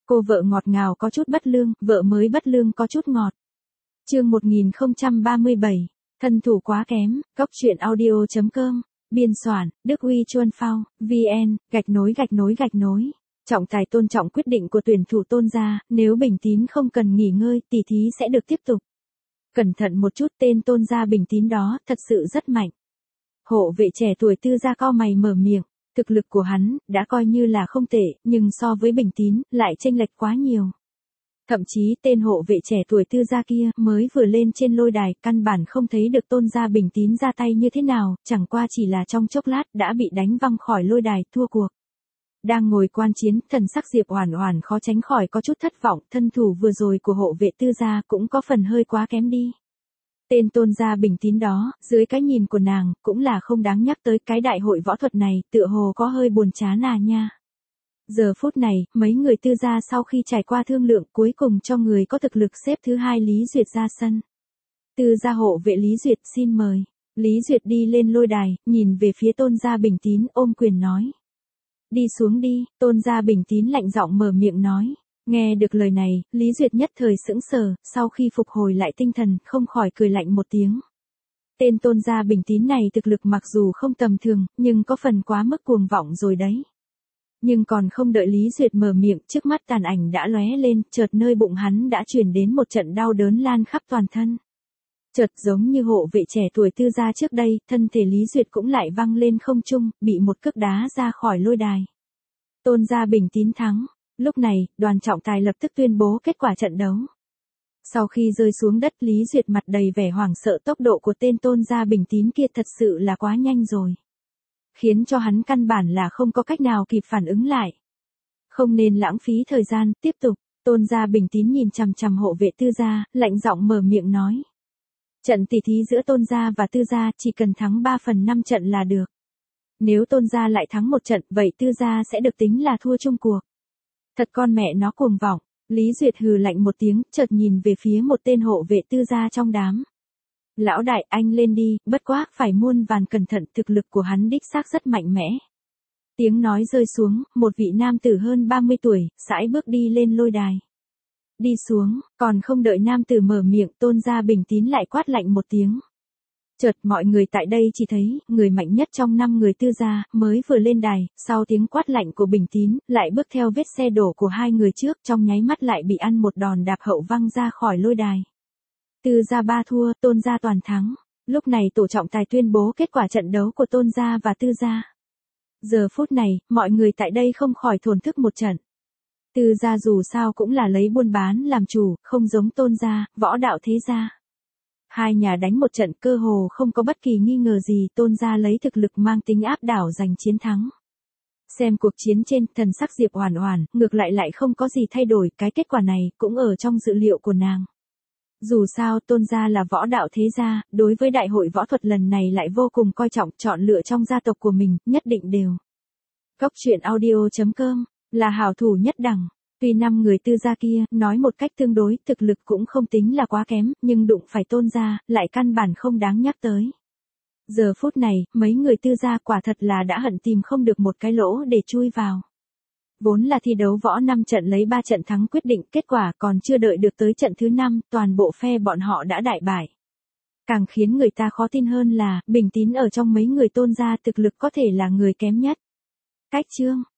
Cô vợ ngọt ngào có chút bất lương, vợ mới bất lương có chút ngọt. Chương 1037, thân thủ quá kém, Cốc truyện audio.com, biên soạn, Đức Huy Chuân Phao, VN, _. Trọng tài tôn trọng quyết định của tuyển thủ Tôn gia, nếu Bình Tín không cần nghỉ ngơi, tỷ thí sẽ được tiếp tục. Cẩn thận một chút, tên Tôn gia Bình Tín đó, thật sự rất mạnh. Hộ vệ trẻ tuổi Tư gia cau mày mở miệng, thực lực của hắn, đã coi như là không tệ, nhưng so với Bình Tín, lại chênh lệch quá nhiều. Thậm chí tên hộ vệ trẻ tuổi Tư gia kia mới vừa lên trên lôi đài, căn bản không thấy được Tôn gia Bình Tín ra tay như thế nào, chẳng qua chỉ là trong chốc lát đã bị đánh văng khỏi lôi đài, thua cuộc. Đang ngồi quan chiến, thần sắc Diệp Oản Oản khó tránh khỏi có chút thất vọng, thân thủ vừa rồi của hộ vệ Tư gia cũng có phần hơi quá kém đi. Tên Tôn gia Bình Tín đó, dưới cái nhìn của nàng, cũng là không đáng nhắc tới, cái đại hội võ thuật này, tựa hồ có hơi buồn chán à nha. Giờ phút này, mấy người Tư gia sau khi trải qua thương lượng, cuối cùng cho người có thực lực xếp thứ 2 Lý Duyệt ra sân. Tư gia hộ vệ Lý Duyệt xin mời. Lý Duyệt đi lên lôi đài, nhìn về phía Tôn gia Bình Tín, ôm quyền nói. Đi xuống đi, Tôn gia Bình Tín lạnh giọng mở miệng nói. Nghe được lời này, Lý Duyệt nhất thời sững sờ, sau khi phục hồi lại tinh thần, không khỏi cười lạnh một tiếng. Tên Tôn gia Bình Tín này thực lực mặc dù không tầm thường, nhưng có phần quá mức cuồng vọng rồi đấy. Nhưng còn không đợi Lý Duyệt mở miệng, trước mắt tàn ảnh đã lóe lên, chợt nơi bụng hắn đã truyền đến một trận đau đớn lan khắp toàn thân. Chợt giống như hộ vệ trẻ tuổi Tư gia trước đây, thân thể Lý Duyệt cũng lại văng lên không trung, bị một cước đá ra khỏi lôi đài. Tôn gia Bình Tín thắng. Lúc này, đoàn trọng tài lập tức tuyên bố kết quả trận đấu. Sau khi rơi xuống đất, Lý Duyệt mặt đầy vẻ hoảng sợ, tốc độ của tên Tôn gia Bình Tín kia thật sự là quá nhanh rồi. Khiến cho hắn căn bản là không có cách nào kịp phản ứng lại. Không nên lãng phí thời gian, tiếp tục. Tôn gia Bình Tín nhìn chằm chằm hộ vệ Tư gia, lạnh giọng mở miệng nói. Trận tỷ thí giữa Tôn gia và Tư gia chỉ cần thắng 3/5 trận là được. Nếu Tôn gia lại thắng một trận, vậy Tư gia sẽ được tính là thua chung cuộc. Thật con mẹ nó cuồng vọng. Lý Duyệt hừ lạnh một tiếng, chợt nhìn về phía một tên hộ vệ Tư gia trong đám. Lão đại, anh lên đi, bất quá, phải muôn vàn cẩn thận, thực lực của hắn đích xác rất mạnh mẽ. Tiếng nói rơi xuống, một vị nam tử hơn 30 tuổi, sải bước đi lên lôi đài. Đi xuống, còn không đợi nam tử mở miệng, Tôn gia Bình Tín lại quát lạnh một tiếng. Chợt mọi người tại đây chỉ thấy, người mạnh nhất trong 5 người Tư gia, mới vừa lên đài, sau tiếng quát lạnh của Bình Tín, lại bước theo vết xe đổ của hai người trước, trong nháy mắt lại bị ăn một đòn đạp hậu văng ra khỏi lôi đài. Tư gia 3 thua, Tôn gia toàn thắng. Lúc này tổ trọng tài tuyên bố kết quả trận đấu của Tôn gia và Tư gia. Giờ phút này, mọi người tại đây không khỏi thổn thức một trận. Tư gia dù sao cũng là lấy buôn bán làm chủ, không giống Tôn gia, võ đạo thế gia. Hai nhà đánh một trận, cơ hồ không có bất kỳ nghi ngờ gì, Tôn gia lấy thực lực mang tính áp đảo giành chiến thắng. Xem cuộc chiến trên, thần sắc Diệp Oản Oản, ngược lại không có gì thay đổi, cái kết quả này cũng ở trong dự liệu của nàng. Dù sao Tôn gia là võ đạo thế gia, đối với đại hội võ thuật lần này lại vô cùng coi trọng, chọn lựa trong gia tộc của mình, nhất định đều. Cốc truyện audio.com, là hảo thủ nhất đẳng. Tuy 5 người Tư gia kia, nói một cách tương đối, thực lực cũng không tính là quá kém, nhưng đụng phải Tôn gia, lại căn bản không đáng nhắc tới. Giờ phút này, mấy người Tư gia quả thật là đã hận tìm không được một cái lỗ để chui vào. Vốn là thi đấu võ 5 trận lấy 3 trận thắng quyết định, kết quả còn chưa đợi được tới trận thứ 5, toàn bộ phe bọn họ đã đại bại. Càng khiến người ta khó tin hơn là, Bình Tín ở trong mấy người Tôn gia thực lực có thể là người kém nhất. Cách chương.